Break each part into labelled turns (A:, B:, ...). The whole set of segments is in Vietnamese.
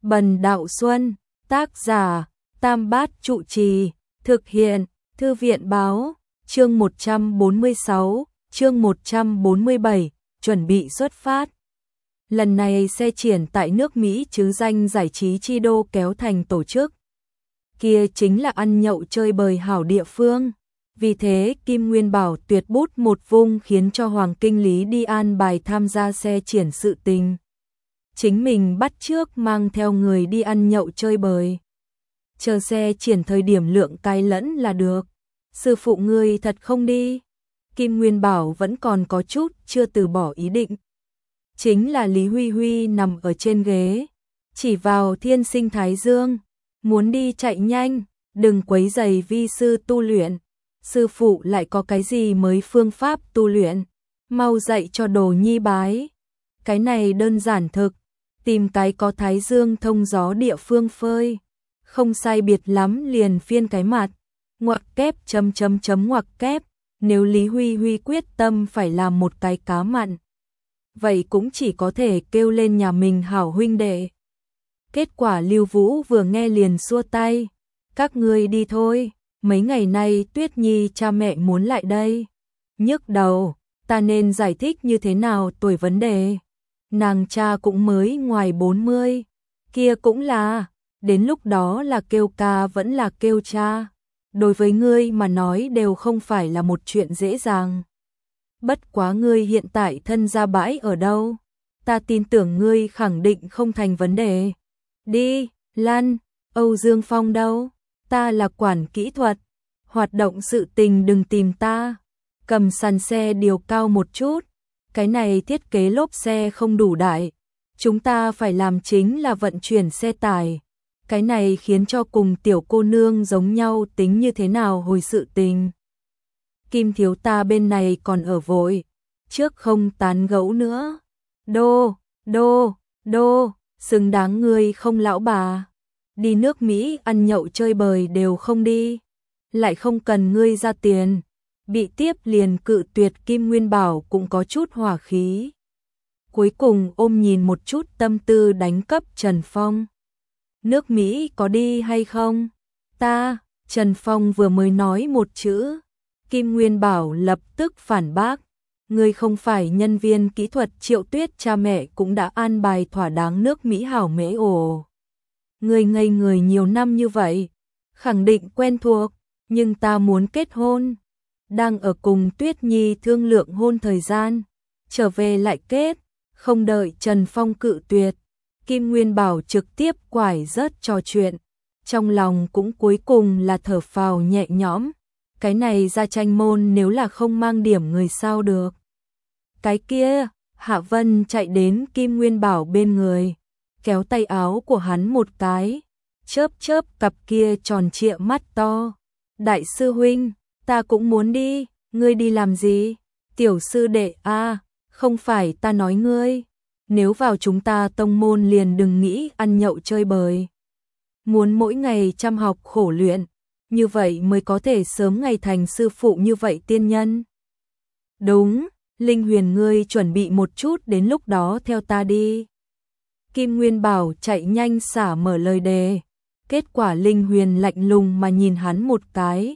A: Bần Đạo Xuân, tác giả, Tam Bát Trụ Trì, thực hiện, Thư viện Báo, chương 146, chương 147, chuẩn bị xuất phát. Lần này xe triển tại nước Mỹ chứ danh giải trí chi đô kéo thành tổ chức. Kia chính là ăn nhậu chơi bời hảo địa phương. Vì thế Kim Nguyên Bảo tuyệt bút một vung khiến cho Hoàng Kinh Lý đi an bài tham gia xe triển sự tình. Chính mình bắt trước mang theo người đi ăn nhậu chơi bời. Chờ xe triển thời điểm lượng cái lẫn là được. Sư phụ ngươi thật không đi. Kim Nguyên Bảo vẫn còn có chút chưa từ bỏ ý định. Chính là Lý Huy Huy nằm ở trên ghế, chỉ vào thiên sinh thái dương, muốn đi chạy nhanh, đừng quấy rầy vi sư tu luyện. Sư phụ lại có cái gì mới phương pháp tu luyện, mau dạy cho đồ nhi bái. Cái này đơn giản thực, tìm cái có thái dương thông gió địa phương phơi, không sai biệt lắm liền phiên cái mặt, ngoặc kép ngoặc kép. Nếu Lý Huy Huy quyết tâm phải làm một cái cá mặn, vậy cũng chỉ có thể kêu lên nhà mình hảo huynh đệ. Kết quả Lưu Vũ vừa nghe liền xua tay, các ngươi đi thôi, mấy ngày nay Tuyết Nhi cha mẹ muốn lại đây. Nhức đầu, ta nên giải thích như thế nào tuổi vấn đề. Nàng cha cũng mới ngoài 40, kia cũng là, đến lúc đó là kêu ca vẫn là kêu cha. Đối với ngươi mà nói đều không phải là một chuyện dễ dàng. Bất quá ngươi hiện tại thân gia bãi ở đâu, ta tin tưởng ngươi khẳng định không thành vấn đề. Đi, lăn, Âu Dương Phong đâu, ta là quản kỹ thuật, hoạt động sự tình đừng tìm ta. Cầm sàn xe điều cao một chút, cái này thiết kế lốp xe không đủ đại, chúng ta phải làm chính là vận chuyển xe tải. Cái này khiến cho cùng tiểu cô nương giống nhau tính như thế nào hồi sự tình. Kim thiếu ta bên này còn ở vội, trước không tán gẫu nữa. Đô, xứng đáng ngươi không lão bà. Đi nước Mỹ ăn nhậu chơi bời đều không đi, lại không cần ngươi ra tiền. Bị tiếp liền cự tuyệt Kim Nguyên Bảo cũng có chút hỏa khí. Cuối cùng ôm nhìn một chút tâm tư đánh cấp Trần Phong. Nước Mỹ có đi hay không? Trần Phong vừa mới nói một chữ. Kim Nguyên Bảo lập tức phản bác. Ngươi không phải nhân viên kỹ thuật Triệu Tuyết cha mẹ cũng đã an bài thỏa đáng nước Mỹ hảo mễ ồ. Ngươi ngây người nhiều năm như vậy, khẳng định quen thuộc, nhưng ta muốn kết hôn. Đang ở cùng Tuyết Nhi thương lượng hôn thời gian, trở về lại kết, không đợi Trần Phong cự tuyệt. Kim Nguyên Bảo trực tiếp quải rớt trò chuyện, trong lòng cũng cuối cùng là thở phào nhẹ nhõm. Cái này ra tranh môn nếu là không mang điểm người sao được. Cái kia, Hạ Vân chạy đến Kim Nguyên Bảo bên người, kéo tay áo của hắn một cái, chớp cặp kia tròn trịa mắt to. Đại sư huynh, ta cũng muốn đi, ngươi đi làm gì? Tiểu sư đệ a, không phải ta nói ngươi. Nếu vào chúng ta tông môn liền đừng nghĩ ăn nhậu chơi bời. Muốn mỗi ngày chăm học khổ luyện, như vậy mới có thể sớm ngày thành sư phụ như vậy tiên nhân. Đúng, Linh Huyền ngươi chuẩn bị một chút đến lúc đó theo ta đi. Kim Nguyên Bảo chạy nhanh xả mở lời đề. Kết quả Linh Huyền lạnh lùng mà nhìn hắn một cái.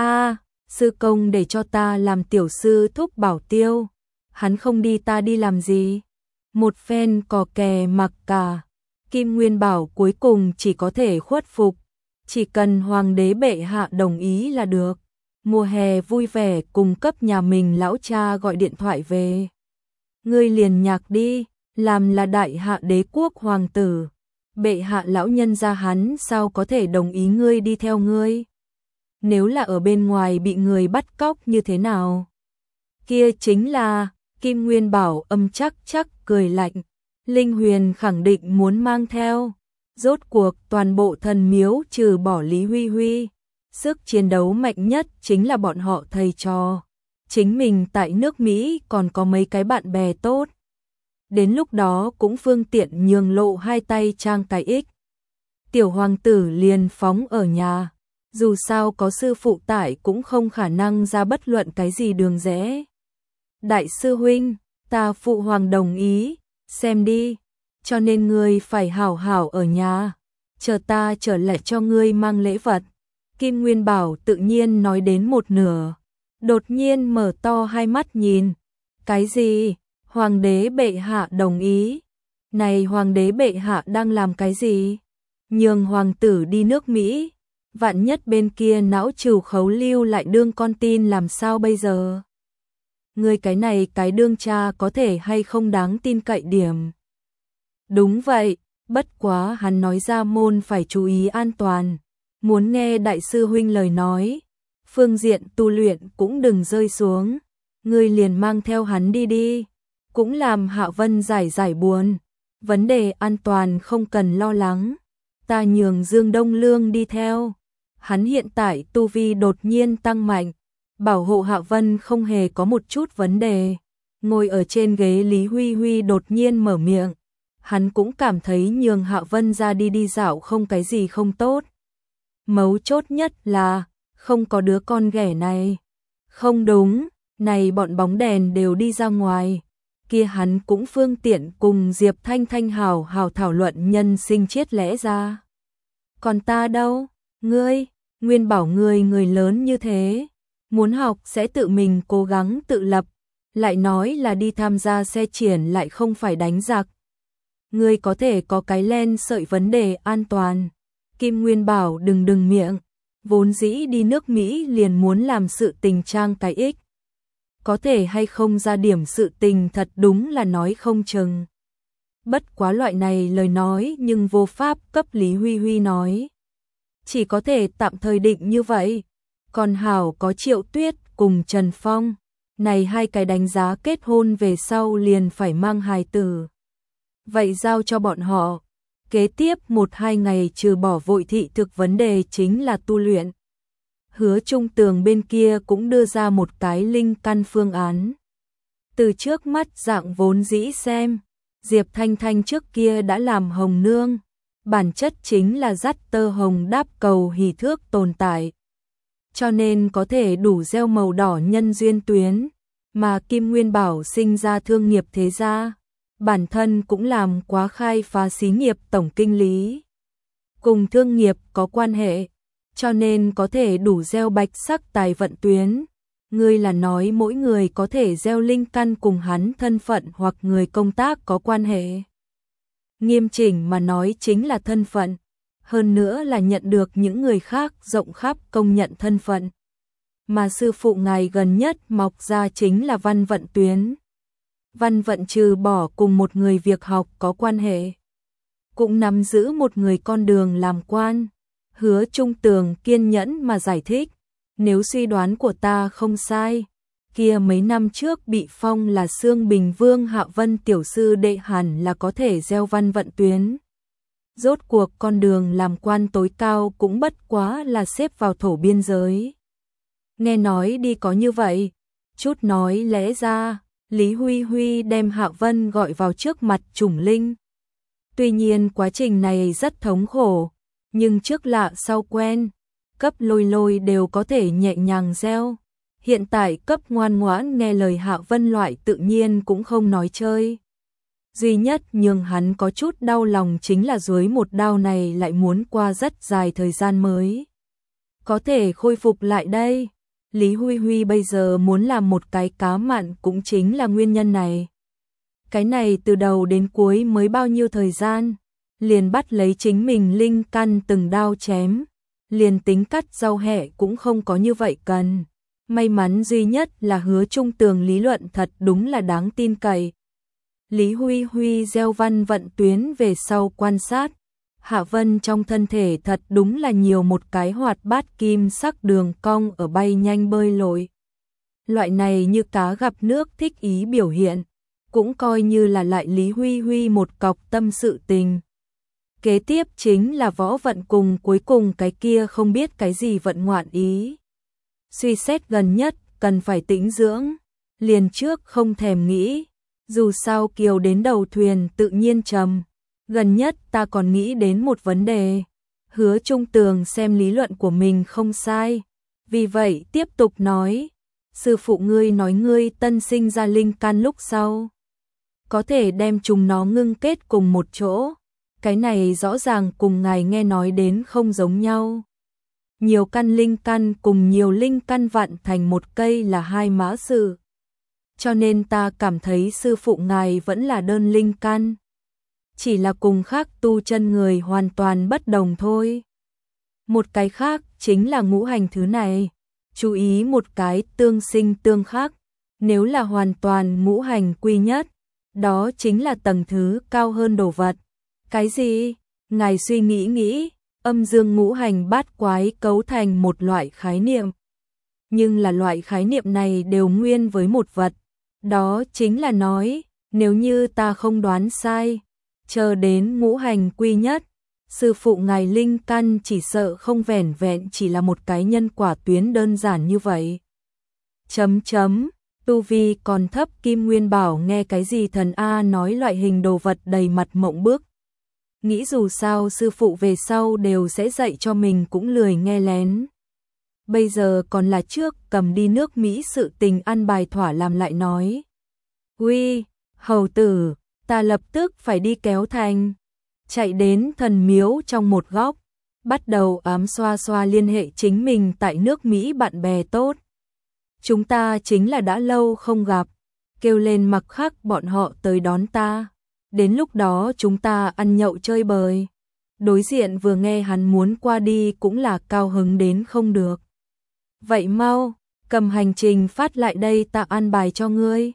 A: Sư công để cho ta làm tiểu sư thúc bảo tiêu. Hắn không đi ta đi làm gì? Một phen cò kè mặc cả, Kim Nguyên Bảo cuối cùng chỉ có thể khuất phục, chỉ cần hoàng đế bệ hạ đồng ý là được. Mùa hè vui vẻ cùng cấp nhà mình lão cha gọi điện thoại về. Ngươi liền nhạc đi, làm là đại hạ đế quốc hoàng tử. Bệ hạ lão nhân gia hắn sao có thể đồng ý ngươi đi theo ngươi? Nếu là ở bên ngoài bị người bắt cóc như thế nào? Kia chính là... Kim Nguyên Bảo âm chắc cười lạnh. Linh Huyền khẳng định muốn mang theo. Rốt cuộc toàn bộ thần miếu trừ bỏ Lý Huy Huy, sức chiến đấu mạnh nhất chính là bọn họ thầy trò. Chính mình tại nước Mỹ còn có mấy cái bạn bè tốt. Đến lúc đó cũng phương tiện nhường lộ hai tay trang cái ích. Tiểu hoàng tử liền phóng ở nhà. Dù sao có sư phụ tại cũng không khả năng ra bất luận cái gì đường rẽ. Đại sư huynh, ta phụ hoàng đồng ý, xem đi. cho nên ngươi phải hảo hảo ở nhà, chờ ta trở lại cho ngươi mang lễ vật. Kim Nguyên Bảo tự nhiên nói đến một nửa, đột nhiên mở to hai mắt nhìn. Cái gì? Hoàng đế bệ hạ đồng ý? Này hoàng đế bệ hạ đang làm cái gì? Nhường hoàng tử đi nước Mỹ, vạn nhất bên kia não trừ khấu lưu lại đương con tin làm sao bây giờ? Ngươi cái này cái đương cha có thể hay không đáng tin cậy điểm? Đúng vậy, bất quá hắn nói ra môn phải chú ý an toàn, muốn nghe đại sư huynh lời nói, phương diện tu luyện cũng đừng rơi xuống, ngươi liền mang theo hắn đi đi, cũng làm Hạ Vân giải buồn, vấn đề an toàn không cần lo lắng, ta nhường Dương Đông Lương đi theo, hắn hiện tại tu vi đột nhiên tăng mạnh, bảo hộ Hạ Vân không hề có một chút vấn đề. Ngồi ở trên ghế Lý Huy Huy đột nhiên mở miệng, hắn cũng cảm thấy nhường Hạ Vân ra đi dạo không cái gì không tốt. Mấu chốt nhất là, không có đứa con ghẻ này. Không đúng, này bọn bóng đèn đều đi ra ngoài. Kia hắn cũng phương tiện cùng Diệp Thanh Thanh hào hào thảo luận nhân sinh triết lẽ ra. Còn ta đâu? Ngươi, Nguyên Bảo ngươi người lớn như thế. Muốn học sẽ tự mình cố gắng tự lập. Lại nói là đi tham gia xe triển lại không phải đánh giặc. Ngươi có thể có cái len sợi vấn đề an toàn. Kim Nguyên Bảo đừng miệng, vốn dĩ đi nước Mỹ liền muốn làm sự tình trang cái ích. Có thể hay không ra điểm sự tình thật đúng là nói không chừng. Bất quá loại này lời nói nhưng vô pháp cấp Lý Huy Huy nói. Chỉ có thể tạm thời định như vậy. Còn hảo có Triệu Tuyết cùng Trần Phong. Này hai cái đánh giá kết hôn về sau liền phải mang hài tử. Vậy giao cho bọn họ. Kế tiếp 1-2 ngày trừ bỏ vội thị thực vấn đề chính là tu luyện. Hứa Trung Tường bên kia cũng đưa ra một cái linh căn phương án. Từ trước mắt dạng vốn dĩ xem, Diệp Thanh Thanh trước kia đã làm hồng nương, bản chất chính là dắt tơ hồng đáp cầu hỷ thước tồn tại. Cho nên có thể đủ gieo màu đỏ nhân duyên tuyến, mà Kim Nguyên Bảo sinh ra thương nghiệp thế gia. Bản thân cũng làm quá khai phá xí nghiệp tổng kinh lý. Cùng thương nghiệp có quan hệ, cho nên có thể đủ gieo bạch sắc tài vận tuyến. Ngươi là nói mỗi người có thể gieo linh căn cùng hắn thân phận hoặc người công tác có quan hệ. Nghiêm chỉnh mà nói chính là thân phận, hơn nữa là nhận được những người khác rộng khắp công nhận thân phận. Mà sư phụ ngài gần nhất mọc ra chính là văn vận tuyến. Văn vận trừ bỏ cùng một người việc học có quan hệ, cũng nắm giữ một người con đường làm quan. Hứa Trung Tường kiên nhẫn mà giải thích, nếu suy đoán của ta không sai, kia mấy năm trước bị phong là Xương Bình Vương Hạ Vân tiểu sư đệ hẳn là có thể gieo văn vận tuyến. Rốt cuộc con đường làm quan tối cao cũng bất quá là xếp vào thổ biên giới. Nghe nói đi có như vậy, chút nói lẽ ra, Lý Huy Huy đem Hạ Vân gọi vào trước mặt Trùng Linh. Tuy nhiên quá trình này rất thống khổ, nhưng trước lạ sau quen, cấp lôi đều có thể nhẹ nhàng gieo. Hiện tại cấp ngoan ngoãn nghe lời Hạ Vân loại tự nhiên cũng không nói chơi. Duy nhất nhưng hắn có chút đau lòng chính là dưới một đau này lại muốn qua rất dài thời gian mới có thể khôi phục lại đây. Lý Huy Huy bây giờ muốn làm một cái cá mặn cũng chính là nguyên nhân này. Cái này từ đầu đến cuối mới bao nhiêu thời gian, liền bắt lấy chính mình linh căn từng đao chém, liền tính cắt rau hẹ cũng không có như vậy cần. May mắn duy nhất là Hứa Trung Tường lý luận thật đúng là đáng tin cậy. Lý Huy Huy gieo văn vận tuyến về sau quan sát, Hạ Vân trong thân thể thật đúng là nhiều một cái hoạt bát kim sắc đường cong ở bay nhanh bơi lội. Loại này như cá gặp nước thích ý biểu hiện, cũng coi như là lại Lý Huy Huy một cọc tâm sự tình. Kế tiếp chính là võ vận cùng cuối cùng cái kia không biết cái gì vận ngoạn ý. Suy xét gần nhất cần phải tĩnh dưỡng, liền trước không thèm nghĩ, dù sao kiều đến đầu thuyền tự nhiên trầm. Gần nhất ta còn nghĩ đến một vấn đề. Hứa Trung Tường xem lý luận của mình không sai, vì vậy tiếp tục nói, sư phụ ngươi nói ngươi tân sinh ra linh căn lúc sau có thể đem chúng nó ngưng kết cùng một chỗ. Cái này rõ ràng cùng ngài nghe nói đến không giống nhau. Nhiều căn linh căn cùng nhiều linh căn vặn thành một cây là hai mã sự. Cho nên ta cảm thấy sư phụ ngài vẫn là đơn linh căn. Chỉ là cùng khác tu chân người hoàn toàn bất đồng thôi. Một cái khác chính là ngũ hành thứ này. Chú ý một cái tương sinh tương khắc. Nếu là hoàn toàn ngũ hành quy nhất, đó chính là tầng thứ cao hơn đồ vật. Cái gì? Ngài suy nghĩ, âm dương ngũ hành bát quái cấu thành một loại khái niệm. Nhưng là loại khái niệm này đều nguyên với một vật. Đó chính là nói, nếu như ta không đoán sai, chờ đến ngũ hành quy nhất, sư phụ ngài linh căn chỉ sợ không vẻn vẹn chỉ là một cái nhân quả tuyến đơn giản như vậy. Tu vi còn thấp Kim Nguyên Bảo nghe cái gì thần A nói loại hình đồ vật đầy mặt mộng bức. Nghĩ dù sao sư phụ về sau đều sẽ dạy cho mình cũng lười nghe lén. Bây giờ còn là trước cầm đi nước Mỹ sự tình ăn bài thỏa làm lại nói. Uy, hầu tử, ta lập tức phải đi kéo thành. Chạy đến thần miếu trong một góc, bắt đầu ám xoa xoa liên hệ chính mình tại nước Mỹ bạn bè tốt. Chúng ta chính là đã lâu không gặp, kêu lên mặc khắc bọn họ tới đón ta. Đến lúc đó chúng ta ăn nhậu chơi bời. Đối diện vừa nghe hắn muốn qua đi cũng là cao hứng đến không được. Vậy mau, cầm hành trình phát lại đây ta ăn bài cho ngươi.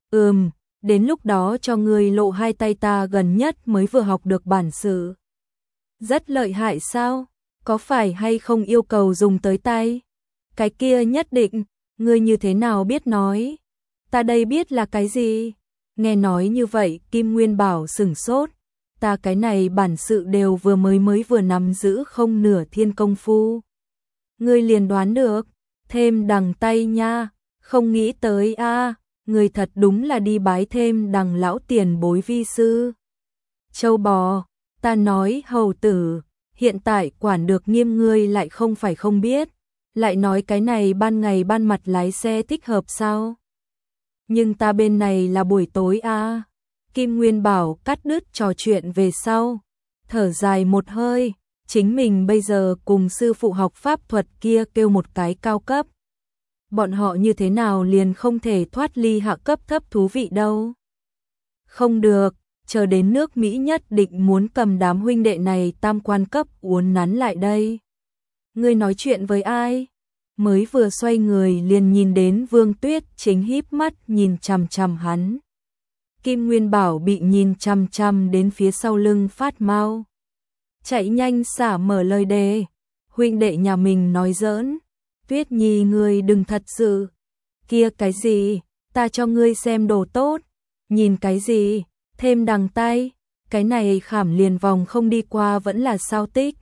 A: Đến lúc đó cho ngươi lộ hai tay ta gần nhất mới vừa học được bản sự. Rất lợi hại sao? Có phải hay không yêu cầu dùng tới tay? Cái kia nhất định, ngươi như thế nào biết nói? Ta đây biết là cái gì? Nghe nói như vậy Kim Nguyên Bảo sửng sốt. Ta cái này bản sự đều mới vừa nắm giữ không nửa thiên công phu. Ngươi liền đoán được, thêm đằng tay nha, không nghĩ tới a, người thật đúng là đi bái thêm đằng lão tiền bối vi sư. Châu bò, ta nói hầu tử, hiện tại quản được nghiêm ngươi lại không phải không biết, lại nói cái này ban ngày ban mặt lái xe thích hợp sao? Nhưng ta bên này là buổi tối a. Kim Nguyên Bảo cắt đứt trò chuyện về sau, thở dài một hơi, chính mình bây giờ cùng sư phụ học pháp thuật kia kêu một cái cao cấp. Bọn họ như thế nào liền không thể thoát ly hạ cấp thấp thú vị đâu. Không được, chờ đến nước Mỹ nhất định muốn cầm đám huynh đệ này tam quan cấp uốn nắn lại đây. Ngươi nói chuyện với ai? Mới vừa xoay người liền nhìn đến Vương Tuyết chính híp mắt nhìn chằm chằm hắn. Kim Nguyên Bảo bị nhìn chằm chằm đến phía sau lưng phát mau. Chạy nhanh xả mở lời đề. Huynh đệ nhà mình nói giỡn. Tuyết Nhi ngươi đừng thật sự. Kia cái gì? Ta cho ngươi xem đồ tốt. Nhìn cái gì? Thêm đằng tay. Cái này khảm liền vòng không đi qua vẫn là sao tích.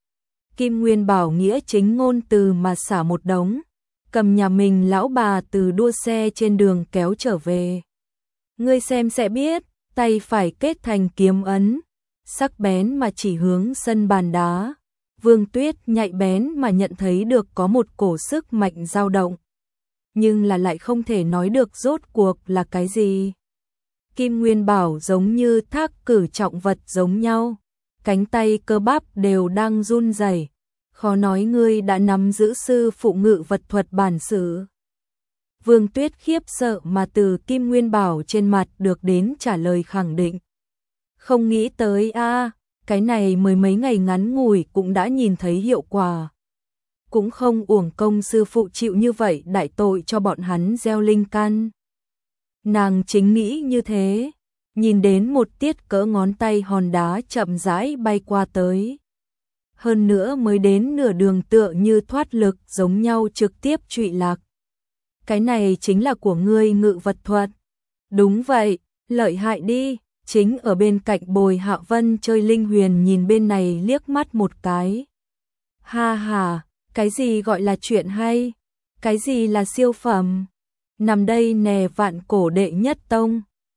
A: Kim Nguyên Bảo nghĩa chính ngôn từ mà xả một đống. Cầm nhà mình lão bà từ đua xe trên đường kéo trở về. Ngươi xem sẽ biết, tay phải kết thành kiếm ấn, sắc bén mà chỉ hướng sân bàn đá. Vương Tuyết nhạy bén mà nhận thấy được có một cổ sức mạnh dao động, nhưng là lại không thể nói được rốt cuộc là cái gì. Kim Nguyên Bảo giống như thác cử trọng vật giống nhau, cánh tay cơ bắp đều đang run rẩy. Khó nói ngươi đã nắm giữ sư phụ ngự vật thuật bản sự. Vương Tuyết khiếp sợ mà từ Kim Nguyên Bảo trên mặt được đến trả lời khẳng định. Không nghĩ tới a, cái này mới mấy ngày ngắn ngủi cũng đã nhìn thấy hiệu quả. Cũng không uổng công sư phụ chịu như vậy đại tội cho bọn hắn gieo linh căn. Nàng chính nghĩ như thế, nhìn đến một tiết cỡ ngón tay hòn đá chậm rãi bay qua tới. Hơn nữa mới đến nửa đường tựa như thoát lực giống nhau trực tiếp trụy lạc. Cái này chính là của ngươi ngự vật thuật. Đúng vậy, lợi hại đi. Chính ở bên cạnh Bồi Hạ Vân chơi linh huyền nhìn bên này liếc mắt một cái. Ha ha, cái gì gọi là chuyện hay? Cái gì là siêu phẩm? Nằm đây nè vạn cổ đệ nhất tông,